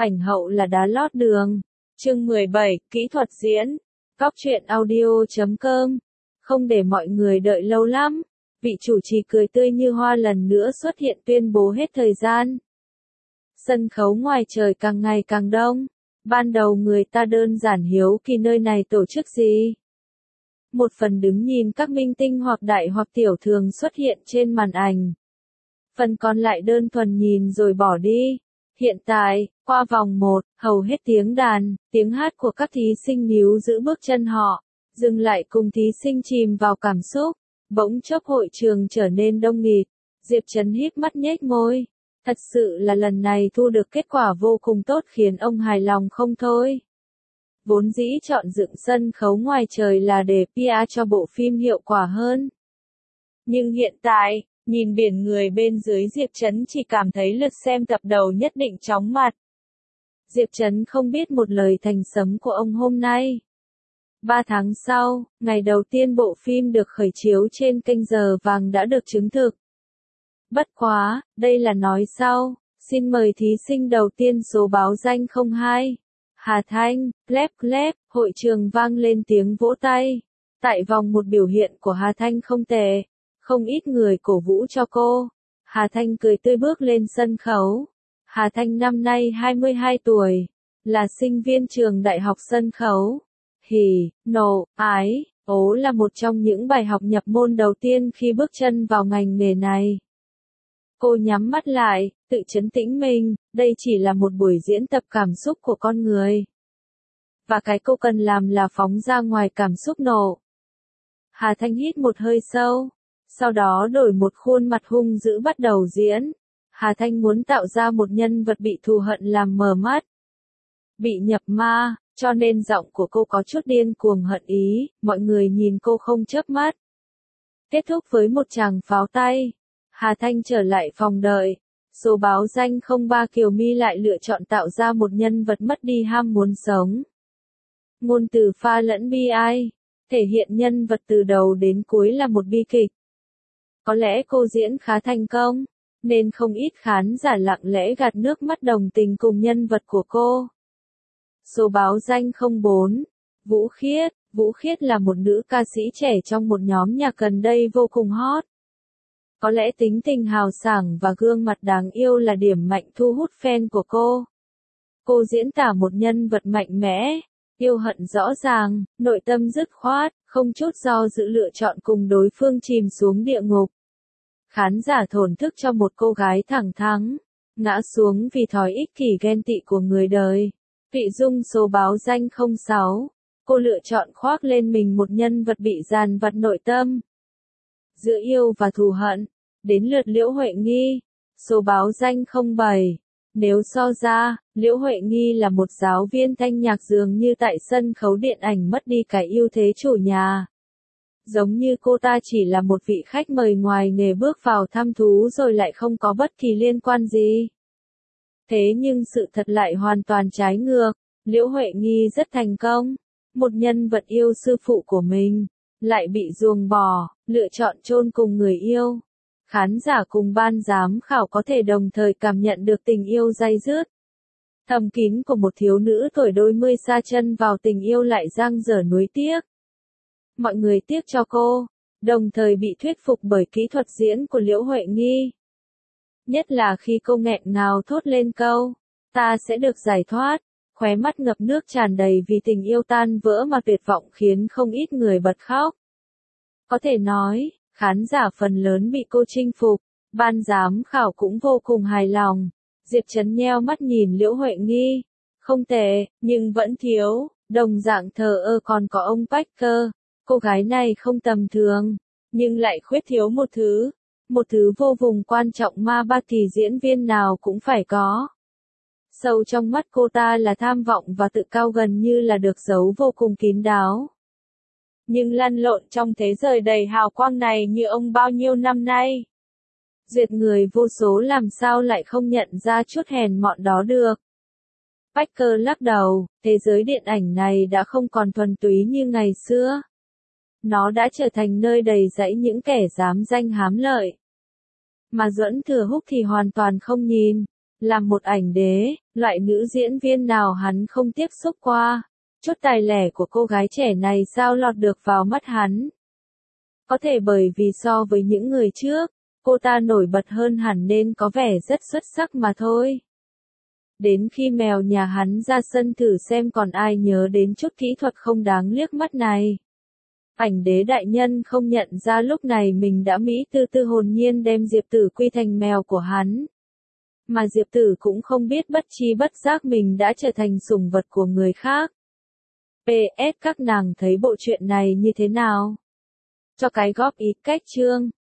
ảnh hậu là đá lót đường. Chương 17, kỹ thuật diễn. Góc truyện audio.com. Không để mọi người đợi lâu lắm, vị chủ trì cười tươi như hoa lần nữa xuất hiện tuyên bố hết thời gian. Sân khấu ngoài trời càng ngày càng đông. Ban đầu người ta đơn giản hiếu kỳ nơi này tổ chức gì. Một phần đứng nhìn các minh tinh hoặc đại hoặc tiểu thường xuất hiện trên màn ảnh. Phần còn lại đơn thuần nhìn rồi bỏ đi. Hiện tại, qua vòng 1, hầu hết tiếng đàn, tiếng hát của các thí sinh níu giữ bước chân họ, dừng lại cùng thí sinh chìm vào cảm xúc. Bỗng chốc hội trường trở nên đông nghịt. Diệp Trấn híp mắt nhếch môi. Thật sự là lần này thu được kết quả vô cùng tốt khiến ông hài lòng không thôi. Vốn dĩ chọn dựng sân khấu ngoài trời là để PR cho bộ phim hiệu quả hơn. Nhưng hiện tại, nhìn biển người bên dưới Diệp Trấn chỉ cảm thấy lượt xem tập đầu nhất định chóng mặt. Diệp Trấn không biết một lời thành sấm của ông hôm nay. 3 tháng sau, ngày đầu tiên bộ phim được khởi chiếu trên kênh Giờ Vàng đã được chứng thực. Bất quá, đây là nói sau, xin mời thí sinh đầu tiên số báo danh 02. Hà Thanh, clap clap, hội trường vang lên tiếng vỗ tay. Tại vòng một biểu hiện của Hà Thanh không tệ, không ít người cổ vũ cho cô. Hà Thanh cười tươi bước lên sân khấu. Hà Thanh năm nay 22 tuổi, là sinh viên trường đại học sân khấu. Hỉ, nộ, ái, ố là một trong những bài học nhập môn đầu tiên khi bước chân vào ngành nghề này. Cô nhắm mắt lại, tự trấn tĩnh mình, đây chỉ là một buổi diễn tập cảm xúc của con người. Và cái cô cần làm là phóng ra ngoài cảm xúc nổ. Hà Thanh hít một hơi sâu, sau đó đổi một khuôn mặt hung dữ bắt đầu diễn. Hà Thanh muốn tạo ra một nhân vật bị thù hận làm mờ mắt, bị nhập ma, cho nên giọng của cô có chút điên cuồng hận ý, mọi người nhìn cô không chớp mắt. Kết thúc với một tràng pháo tay. Hà Thanh trở lại phòng đợi. Số báo danh 03 Kiều My lại lựa chọn tạo ra một nhân vật mất đi ham muốn sống. Ngôn từ pha lẫn bi ai, thể hiện nhân vật từ đầu đến cuối là một bi kịch. Có lẽ cô diễn khá thành công, nên không ít khán giả lặng lẽ gạt nước mắt đồng tình cùng nhân vật của cô. Số báo danh 04. Vũ Khiết. Vũ Khiết là một nữ ca sĩ trẻ trong một nhóm nhạc gần đây vô cùng hot. Có lẽ tính tình hào sảng và gương mặt đáng yêu là điểm mạnh thu hút fan của cô. Cô diễn tả một nhân vật mạnh mẽ, yêu hận rõ ràng, nội tâm dứt khoát, không chút do dự lựa chọn cùng đối phương chìm xuống địa ngục. Khán giả thổn thức cho một cô gái thẳng thắn, ngã xuống vì thói ích kỷ ghen tị của người đời. Vị Dung số báo danh 06. Cô lựa chọn khoác lên mình một nhân vật bị dằn vặt nội tâm. Giữa yêu và thù hận, đến lượt Liễu Huệ Nghi, số báo danh 07. Nếu so ra, Liễu Huệ Nghi là một giáo viên thanh nhạc dường như tại sân khấu điện ảnh mất đi cái ưu thế chủ nhà. Giống như cô ta chỉ là một vị khách mời ngoài nghề bước vào thăm thú rồi lại không có bất kỳ liên quan gì. Thế nhưng sự thật lại hoàn toàn trái ngược, Liễu Huệ Nghi rất thành công. Một nhân vật yêu sư phụ của mình, lại bị ruồng bỏ, lựa chọn chôn cùng người yêu. Khán giả cùng ban giám khảo có thể đồng thời cảm nhận được tình yêu day dứt, thầm kín của một thiếu nữ tuổi đôi mươi sa chân vào tình yêu lại dang dở nuối tiếc. Mọi người tiếc cho cô, đồng thời bị thuyết phục bởi kỹ thuật diễn của Liễu Huệ Nghi. Nhất là khi cô nghẹn ngào thốt lên câu, ta sẽ được giải thoát, khóe mắt ngập nước tràn đầy vì tình yêu tan vỡ mà tuyệt vọng khiến không ít người bật khóc. Có thể nói, khán giả phần lớn bị cô chinh phục, ban giám khảo cũng vô cùng hài lòng. Diệp Trấn nheo mắt nhìn Liễu Huệ Nghi, không tệ, nhưng vẫn thiếu, đồng dạng thờ ơ còn có ông Parker. Cô gái này không tầm thường, nhưng lại khuyết thiếu một thứ vô cùng quan trọng mà bất kỳ diễn viên nào cũng phải có. Sâu trong mắt cô ta là tham vọng và tự cao gần như là được giấu vô cùng kín đáo. Nhưng lăn lộn trong thế giới đầy hào quang này như ông bao nhiêu năm nay. Duyệt người vô số làm sao lại không nhận ra chút hèn mọn đó được. Parker lắc đầu, thế giới điện ảnh này đã không còn thuần túy như ngày xưa. Nó đã trở thành nơi đầy rẫy những kẻ dám danh hám lợi. Mà Duẫn Thừa Húc thì hoàn toàn không nhìn. Làm một ảnh đế, loại nữ diễn viên nào hắn không tiếp xúc qua. Chút tài lẻ của cô gái trẻ này sao lọt được vào mắt hắn. Có thể bởi vì so với những người trước, cô ta nổi bật hơn hẳn nên có vẻ rất xuất sắc mà thôi. Đến khi mèo nhà hắn ra sân thử xem còn ai nhớ đến chút kỹ thuật không đáng liếc mắt này. Ảnh đế đại nhân không nhận ra lúc này mình đã mỹ tư tư hồn nhiên đem Diệp Tử quy thành mèo của hắn. Mà Diệp Tử cũng không biết bất chi bất giác mình đã trở thành sủng vật của người khác. PS các nàng thấy bộ truyện này như thế nào? Cho cái góp ý cách chương.